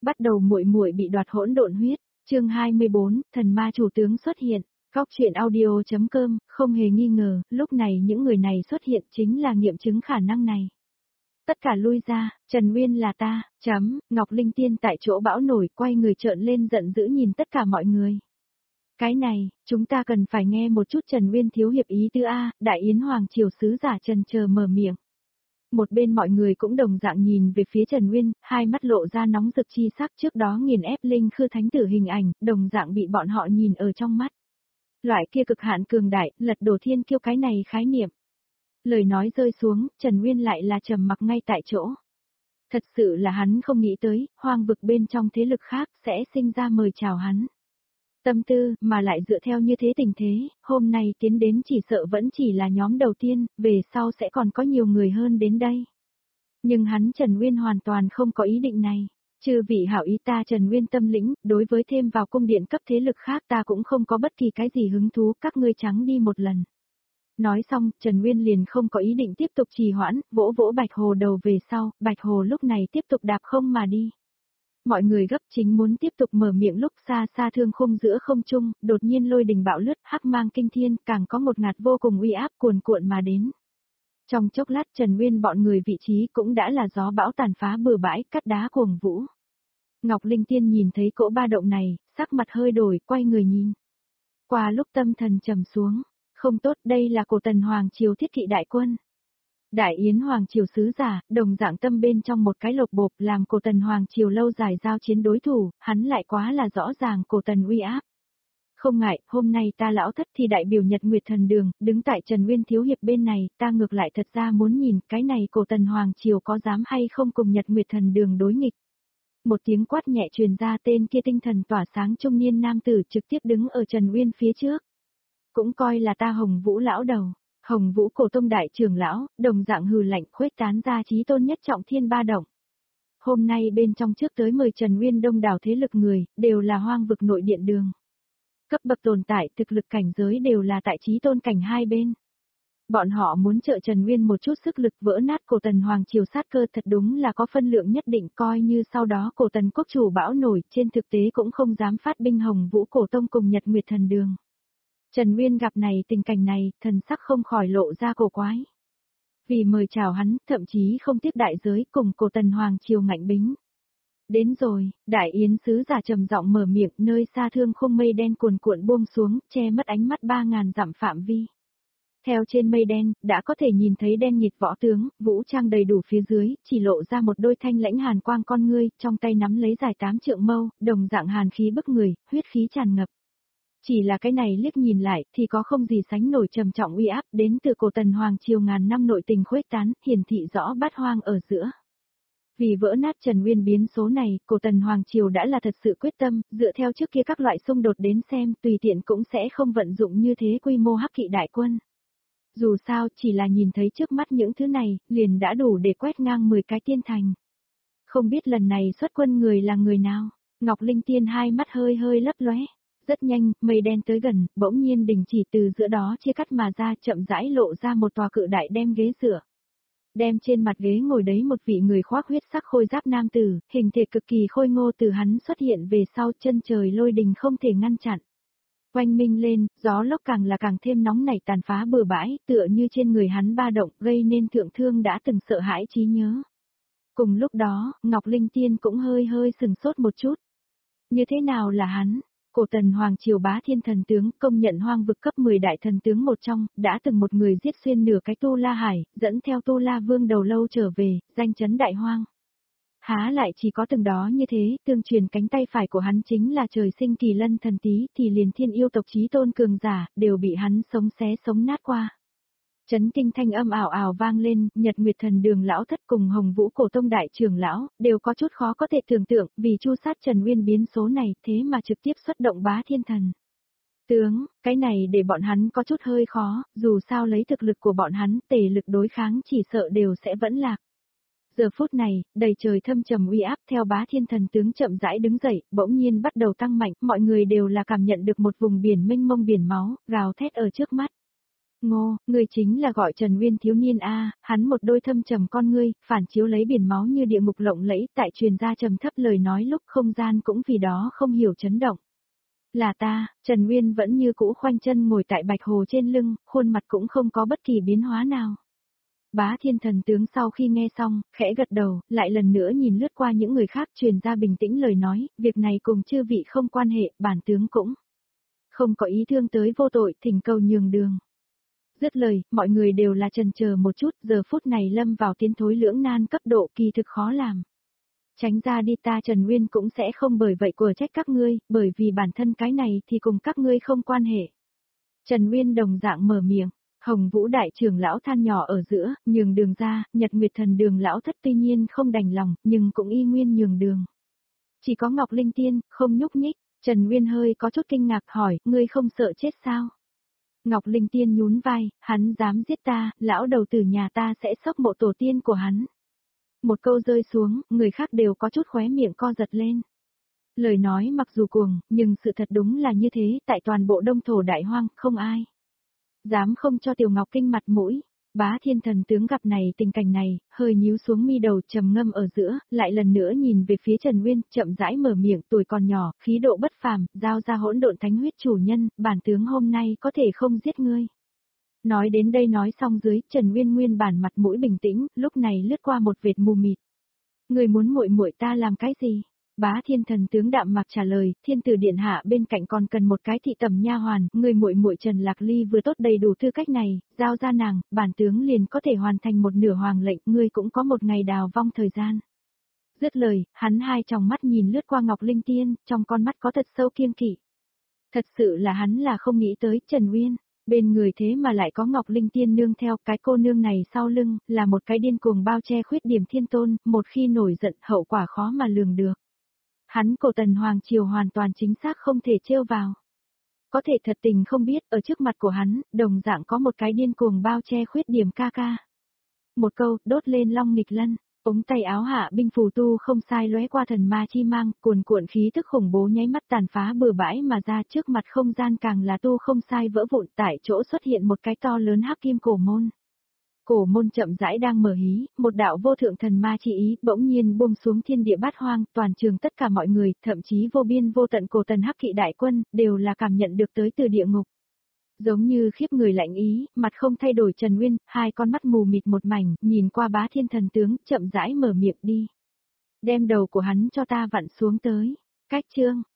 Bắt đầu muội muội bị đoạt hỗn độn huyết, chương 24, thần ma chủ tướng xuất hiện. Góc truyện audio.com, không hề nghi ngờ, lúc này những người này xuất hiện chính là nghiệm chứng khả năng này. Tất cả lui ra, Trần Nguyên là ta, Ngọc Linh Tiên tại chỗ bão nổi, quay người trợn lên giận dữ nhìn tất cả mọi người. Cái này, chúng ta cần phải nghe một chút Trần Nguyên thiếu hiệp ý tứ A, Đại Yến Hoàng Triều sứ giả trần chờ mở miệng. Một bên mọi người cũng đồng dạng nhìn về phía Trần Nguyên, hai mắt lộ ra nóng rực chi sắc, trước đó nghiền ép linh khư thánh tử hình ảnh, đồng dạng bị bọn họ nhìn ở trong mắt. Loại kia cực hạn cường đại, lật đổ thiên kiêu cái này khái niệm. Lời nói rơi xuống, Trần Nguyên lại là trầm mặc ngay tại chỗ. Thật sự là hắn không nghĩ tới, hoang vực bên trong thế lực khác sẽ sinh ra mời chào hắn. Tâm tư, mà lại dựa theo như thế tình thế, hôm nay tiến đến chỉ sợ vẫn chỉ là nhóm đầu tiên, về sau sẽ còn có nhiều người hơn đến đây. Nhưng hắn Trần Nguyên hoàn toàn không có ý định này. Chư vị hảo ý ta Trần Nguyên tâm lĩnh, đối với thêm vào cung điện cấp thế lực khác ta cũng không có bất kỳ cái gì hứng thú, các ngươi trắng đi một lần. Nói xong, Trần Nguyên liền không có ý định tiếp tục trì hoãn, vỗ vỗ Bạch Hồ đầu về sau, Bạch Hồ lúc này tiếp tục đạp không mà đi. Mọi người gấp chính muốn tiếp tục mở miệng lúc xa xa thương khung giữa không trung, đột nhiên lôi đình bạo lướt, hắc mang kinh thiên, càng có một ngạt vô cùng uy áp cuồn cuộn mà đến. Trong chốc lát Trần Nguyên bọn người vị trí cũng đã là gió bão tàn phá bừa bãi, cắt đá cuồng vũ. Ngọc Linh Tiên nhìn thấy cỗ ba động này, sắc mặt hơi đổi, quay người nhìn. Qua lúc tâm thần trầm xuống, không tốt, đây là cổ Tần Hoàng Triều thiết kỵ đại quân. Đại Yến Hoàng Triều sứ giả, đồng dạng tâm bên trong một cái lộc bộp làm cổ Tần Hoàng Triều lâu dài giao chiến đối thủ, hắn lại quá là rõ ràng cổ Tần uy áp. Không ngại, hôm nay ta lão thất thì đại biểu Nhật Nguyệt Thần Đường, đứng tại Trần Nguyên thiếu hiệp bên này, ta ngược lại thật ra muốn nhìn cái này cổ Tần Hoàng Triều có dám hay không cùng Nhật Nguyệt Thần Đường đối nghịch. Một tiếng quát nhẹ truyền ra, tên kia tinh thần tỏa sáng trung niên nam tử trực tiếp đứng ở Trần Nguyên phía trước. Cũng coi là ta Hồng Vũ lão đầu. Hồng Vũ cổ tông đại trưởng lão, đồng dạng hừ lạnh khuếch tán ra chí tôn nhất trọng thiên ba động. Hôm nay bên trong trước tới 10 Trần Nguyên đông đảo thế lực người, đều là hoang vực nội điện đường. Cấp bậc tồn tại, thực lực cảnh giới đều là tại chí tôn cảnh hai bên. Bọn họ muốn trợ Trần Nguyên một chút sức lực vỡ nát cổ Tần Hoàng Triều sát cơ, thật đúng là có phân lượng nhất định, coi như sau đó cổ Tần quốc chủ bão nổi, trên thực tế cũng không dám phát binh Hồng Vũ cổ tông cùng Nhật Nguyệt Thần Đường. Trần Nguyên gặp này tình cảnh này, thần sắc không khỏi lộ ra cổ quái. Vì mời chào hắn, thậm chí không tiếc đại giới cùng cổ Tần Hoàng Triều ngạnh bính. Đến rồi, Đại Yến sứ giả trầm giọng mở miệng, nơi xa thương khung mây đen cuồn cuộn buông xuống, che mất ánh mắt 3000 dặm phạm vi. Theo trên mây đen, đã có thể nhìn thấy đen nhịt võ tướng, vũ trang đầy đủ phía dưới, chỉ lộ ra một đôi thanh lãnh hàn quang con ngươi, trong tay nắm lấy dài 8 trượng mâu, đồng dạng hàn khí bức người, huyết khí tràn ngập. Chỉ là cái này liếc nhìn lại thì có không gì sánh nổi trầm trọng uy áp đến từ cổ Tần Hoàng Triều ngàn năm nội tình khuếch tán, hiển thị rõ bát hoang ở giữa. Vì vỡ nát Trần Nguyên biến số này, cổ Tần Hoàng Triều đã là thật sự quyết tâm, dựa theo trước kia các loại xung đột đến xem, tùy tiện cũng sẽ không vận dụng như thế quy mô hắc kỵ đại quân. Dù sao, chỉ là nhìn thấy trước mắt những thứ này, liền đã đủ để quét ngang 10 cái tiên thành. Không biết lần này xuất quân người là người nào? Ngọc Linh Tiên hai mắt hơi hơi lấp lóe. Rất nhanh, mây đen tới gần, bỗng nhiên đình chỉ từ giữa đó chia cắt mà ra, chậm rãi lộ ra một tòa cự đại đem ghế dựa. Đem trên mặt ghế ngồi đấy một vị người khoác huyết sắc khôi giáp nam tử, hình thể cực kỳ khôi ngô, từ hắn xuất hiện về sau, chân trời lôi đình không thể ngăn chặn. Oanh minh lên, gió lốc càng là càng thêm nóng nảy tàn phá bừa bãi, tựa như trên người hắn ba động, gây nên thượng thương đã từng sợ hãi trí nhớ. Cùng lúc đó, Ngọc Linh Tiên cũng hơi hơi sừng sốt một chút. Như thế nào là hắn? Cổ Tần Hoàng Triều bá thiên thần tướng, công nhận hoang vực cấp 10 đại thần tướng một trong, đã từng một người giết xuyên nửa cái Tu La Hải, dẫn theo Tu La Vương đầu lâu trở về, danh chấn đại hoang. Há lại chỉ có từng đó như thế, tương truyền cánh tay phải của hắn chính là trời sinh kỳ lân thần tí, thì liền thiên yêu tộc chí tôn cường giả, đều bị hắn sống xé sống nát qua. Chấn kinh thanh âm ảo ảo vang lên, Nhật Nguyệt Thần Đường lão thất cùng Hồng Vũ cổ tông đại trưởng lão, đều có chút khó có thể tưởng tượng, vì chu sát Trần Nguyên biến số này, thế mà trực tiếp xuất động bá thiên thần. Tướng, cái này để bọn hắn có chút hơi khó, dù sao lấy thực lực của bọn hắn, tề lực đối kháng chỉ sợ đều sẽ vẫn lạc. Giờ phút này, đầy trời thâm trầm uy áp theo bá thiên thần tướng chậm rãi đứng dậy, bỗng nhiên bắt đầu tăng mạnh, mọi người đều là cảm nhận được một vùng biển mênh mông biển máu, gào thét ở trước mắt. Ngô, ngươi chính là gọi Trần Uyên thiếu niên a, hắn một đôi thâm trầm con ngươi, phản chiếu lấy biển máu như địa ngục lộng lẫy, tại truyền ra trầm thấp lời nói lúc không gian cũng vì đó không hiểu chấn động. Là ta, Trần Uyên vẫn như cũ khoanh chân ngồi tại bạch hồ trên lưng, khuôn mặt cũng không có bất kỳ biến hóa nào. Bá Thiên Thần tướng sau khi nghe xong, khẽ gật đầu, lại lần nữa nhìn lướt qua những người khác truyền ra bình tĩnh lời nói, việc này cùng chư vị không quan hệ, bản tướng cũng không có ý thương tới vô tội, thỉnh cầu nhường đường. Dứt lời, mọi người đều là chần chờ một chút, giờ phút này lâm vào tiến thối lưỡng nan cấp độ kỳ thực khó làm. Tránh ra đi, ta Trần Nguyên cũng sẽ không bởi vậy của trách các ngươi, bởi vì bản thân cái này thì cùng các ngươi không quan hệ. Trần Nguyên đồng dạng mở miệng, Hồng Vũ đại trưởng lão than nhỏ ở giữa, nhường đường ra, Nhật Nguyệt thần đường lão thất tuy nhiên không đành lòng, nhưng cũng y nguyên nhường đường. Chỉ có Ngọc Linh Tiên, không nhúc nhích, Trần Nguyên hơi có chút kinh ngạc hỏi, ngươi không sợ chết sao? Ngọc Linh Tiên nhún vai, hắn dám giết ta, lão đầu tử nhà ta sẽ sốc mộ tổ tiên của hắn. Một câu rơi xuống, người khác đều có chút khóe miệng co giật lên. Lời nói mặc dù cuồng, nhưng sự thật đúng là như thế, tại toàn bộ đông thổ đại hoang, không ai dám không cho Tiểu Ngọc Kinh mặt mũi. Bá Thiên Thần tướng gặp này tình cảnh này, hơi nhíu xuống mi đầu trầm ngâm ở giữa, lại lần nữa nhìn về phía Trần Nguyên, chậm rãi mở miệng, tuổi còn nhỏ, khí độ bất phàm, giao ra hỗn độn thánh huyết chủ nhân, bản tướng hôm nay có thể không giết ngươi. Nói đến đây nói xong dưới, Trần Nguyên nguyên bản mặt mũi bình tĩnh, lúc này lướt qua một vệt mù mịt. Ngươi muốn muội muội ta làm cái gì? Bá Thiên Thần tướng đạm mạc trả lời, Thiên tử điện hạ bên cạnh còn cần một cái thị tẩm nha hoàn, người muội muội Trần Lạc Ly vừa tốt đầy đủ tư cách này, giao ra nàng, bản tướng liền có thể hoàn thành một nửa hoàng lệnh, ngươi cũng có một ngày đào vong thời gian. Dứt lời, hắn hai tròng mắt nhìn lướt qua Ngọc Linh Tiên, trong con mắt có thật sâu kiêng kỵ. Thật sự là hắn là không nghĩ tới Trần Uyên. Bên người thế mà lại có Ngọc Linh Tiên nương theo, cái cô nương này sau lưng, là một cái điên cuồng bao che khuyết điểm thiên tôn, một khi nổi giận hậu quả khó mà lường được. Hắn cổ Tần Hoàng Triều hoàn toàn chính xác không thể trêu vào. Có thể thật tình không biết, ở trước mặt của hắn, đồng dạng có một cái điên cuồng bao che khuyết điểm ca ca. Một câu, đốt lên long nghịch lân, ống tay áo hạ binh phù tu không sai lóe qua thần ma chi mang, cuồn cuộn khí tức khủng bố nháy mắt tàn phá bừa bãi mà ra, trước mặt không gian càng là tu không sai vỡ vụn, tại chỗ xuất hiện một cái to lớn hắc kim cổ môn. Cổ môn chậm rãi đang mở hí, một đạo vô thượng thần ma chi ý bỗng nhiên buông xuống thiên địa bát hoang, toàn trường tất cả mọi người, thậm chí vô biên vô tận cổ tần hắc kỵ đại quân, đều là cảm nhận được tới từ địa ngục. Giống như khiếp người lạnh ý, mặt không thay đổi Trần Nguyên, hai con mắt mù mịt một mảnh, nhìn qua Bá Thiên Thần tướng, chậm rãi mở miệng đi. Đem đầu của hắn cho ta vặn xuống tới. Cách chương